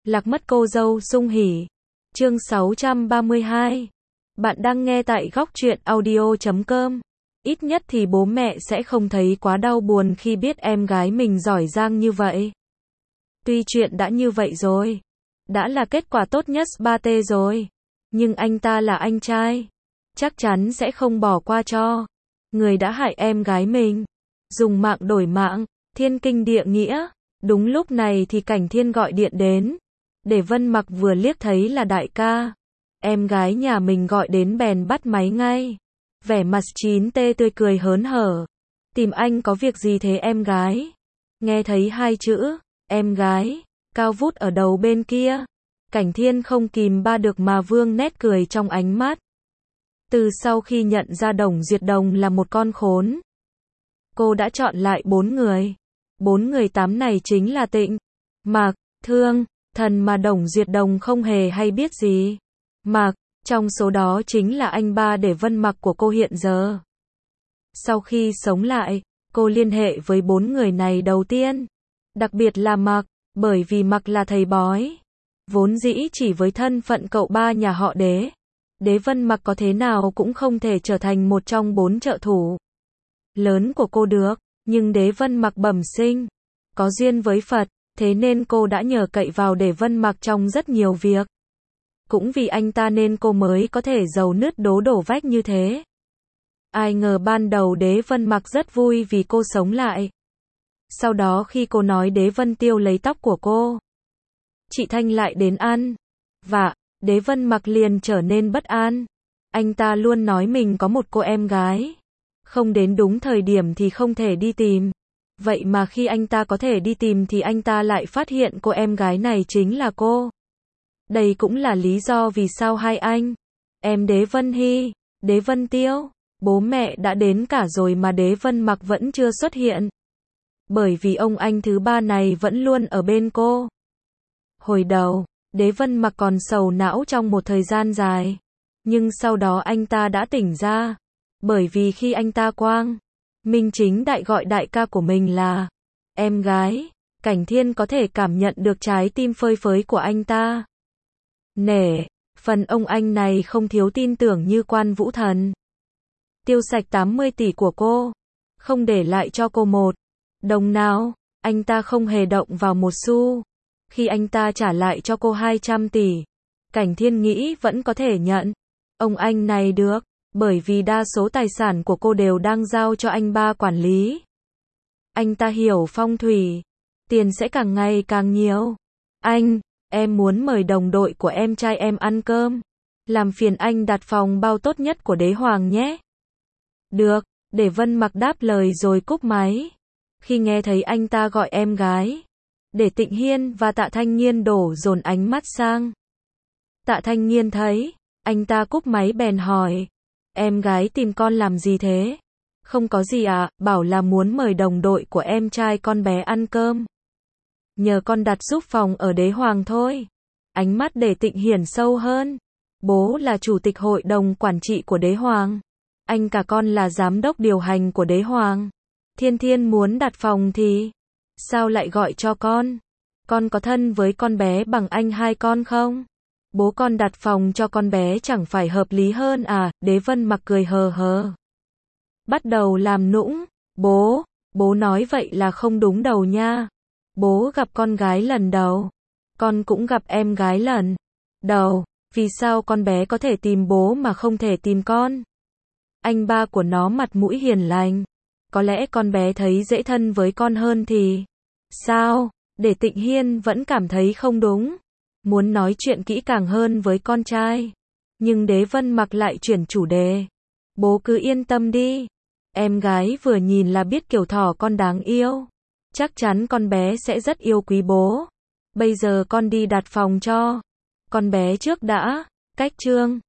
Lạc mất cô dâu sung hỉ. Chương 632. Bạn đang nghe tại góc truyện audio.com. Ít nhất thì bố mẹ sẽ không thấy quá đau buồn khi biết em gái mình giỏi giang như vậy. Tuy chuyện đã như vậy rồi, đã là kết quả tốt nhất 3T rồi, nhưng anh ta là anh trai, chắc chắn sẽ không bỏ qua cho người đã hại em gái mình. Dùng mạng đổi mạng, thiên kinh địa nghĩa. Đúng lúc này thì Cảnh Thiên gọi điện đến. Để Vân Mặc vừa liếc thấy là đại ca, em gái nhà mình gọi đến bèn bắt máy ngay. Vẻ mặt 9T tươi cười hớn hở. Tìm anh có việc gì thế em gái? Nghe thấy hai chữ, em gái, cao vút ở đầu bên kia. Cảnh Thiên không kìm ba được mà vương nét cười trong ánh mắt. Từ sau khi nhận ra Đồng Duyệt Đồng là một con khốn, cô đã chọn lại 4 người. 4 người 8 này chính là Tịnh, Mạc, Thương, Thần mà Đồng Duyệt Đồng không hề hay biết gì. Mạc, trong số đó chính là anh ba để Vân Mặc của cô hiện giờ. Sau khi sống lại, cô liên hệ với 4 người này đầu tiên. Đặc biệt là Mạc, bởi vì Mạc là thầy bói. Vốn dĩ chỉ với thân phận cậu ba nhà họ Đế, Đế Vân Mặc có thế nào cũng không thể trở thành một trong 4 trợ thủ lớn của cô được. Nhưng Đế Vân Mặc bẩm sinh có duyên với Phật, thế nên cô đã nhờ cậy vào Đế Vân Mặc trong rất nhiều việc. Cũng vì anh ta nên cô mới có thể giàu nứt đố đổ vách như thế. Ai ngờ ban đầu Đế Vân Mặc rất vui vì cô sống lại. Sau đó khi cô nói Đế Vân Tiêu lấy tóc của cô, chị Thanh lại đến ăn và Đế Vân Mặc liền trở nên bất an. Anh ta luôn nói mình có một cô em gái, không đến đúng thời điểm thì không thể đi tìm. Vậy mà khi anh ta có thể đi tìm thì anh ta lại phát hiện cô em gái này chính là cô. Đây cũng là lý do vì sao hai anh em Đế Vân Hy, Đế Vân Tiêu, bố mẹ đã đến cả rồi mà Đế Vân Mặc vẫn chưa xuất hiện. Bởi vì ông anh thứ ba này vẫn luôn ở bên cô. Hồi đầu, Đế Vân Mặc còn sầu não trong một thời gian dài. Nhưng sau đó anh ta đã tỉnh ra. Bởi vì khi anh ta quang minh chính đại gọi đại ca của mình là em gái, Cảnh Thiên có thể cảm nhận được trái tim phơi phới của anh ta. Nể, phần ông anh này không thiếu tin tưởng như Quan Vũ Thần. Tiêu sạch 80 tỷ của cô, không để lại cho cô một đồng nào, anh ta không hề động vào một xu. Khi anh ta trả lại cho cô 200 tỷ, Cảnh Thiên nghĩ vẫn có thể nhận ông anh này được. Bởi vì đa số tài sản của cô đều đang giao cho anh ba quản lý. Anh ta hiểu phong thủy, tiền sẽ càng ngày càng nhiều. Anh, em muốn mời đồng đội của em trai em ăn cơm. Làm phiền anh đặt phòng bao tốt nhất của Đế Hoàng nhé. Được, để Vân Mặc đáp lời rồi cúp máy. Khi nghe thấy anh ta gọi em gái, để Tịnh Hiên và Tạ Thanh Nghiên đổ dồn ánh mắt sang. Tạ Thanh Nghiên thấy anh ta cúp máy bèn hỏi. Em gái tìm con làm gì thế? Không có gì ạ, bảo là muốn mời đồng đội của em trai con bé ăn cơm. Nhờ con đặt giúp phòng ở Đế Hoàng thôi. Ánh mắt để Tịnh Hiển sâu hơn. Bố là chủ tịch hội đồng quản trị của Đế Hoàng. Anh cả con là giám đốc điều hành của Đế Hoàng. Thiên Thiên muốn đặt phòng thì sao lại gọi cho con? Con có thân với con bé bằng anh hai con không? Bố con đặt phòng cho con bé chẳng phải hợp lý hơn à? Đế Vân Mặc cười hờ hờ. Bắt đầu làm nũng. Bố nói vậy là không đúng đầu nha. Bố gặp con gái lần đầu. Con cũng gặp em gái lần đầu. Vì sao con bé có thể tìm bố mà không thể tìm con? Anh ba của nó mặt mũi hiền lành. Có lẽ con bé thấy dễ thân với con hơn thì sao? Để Tịnh Hiên vẫn cảm thấy không đúng. Muốn nói chuyện kỹ càng hơn với con trai. Nhưng Đế Vân Mặc lại chuyển chủ đề. Bố cứ yên tâm đi. Em gái vừa nhìn là biết kiểu thỏ con đáng yêu. Chắc chắn con bé sẽ rất yêu quý bố. Bây giờ con đi đặt phòng cho con bé trước đã. Cách chương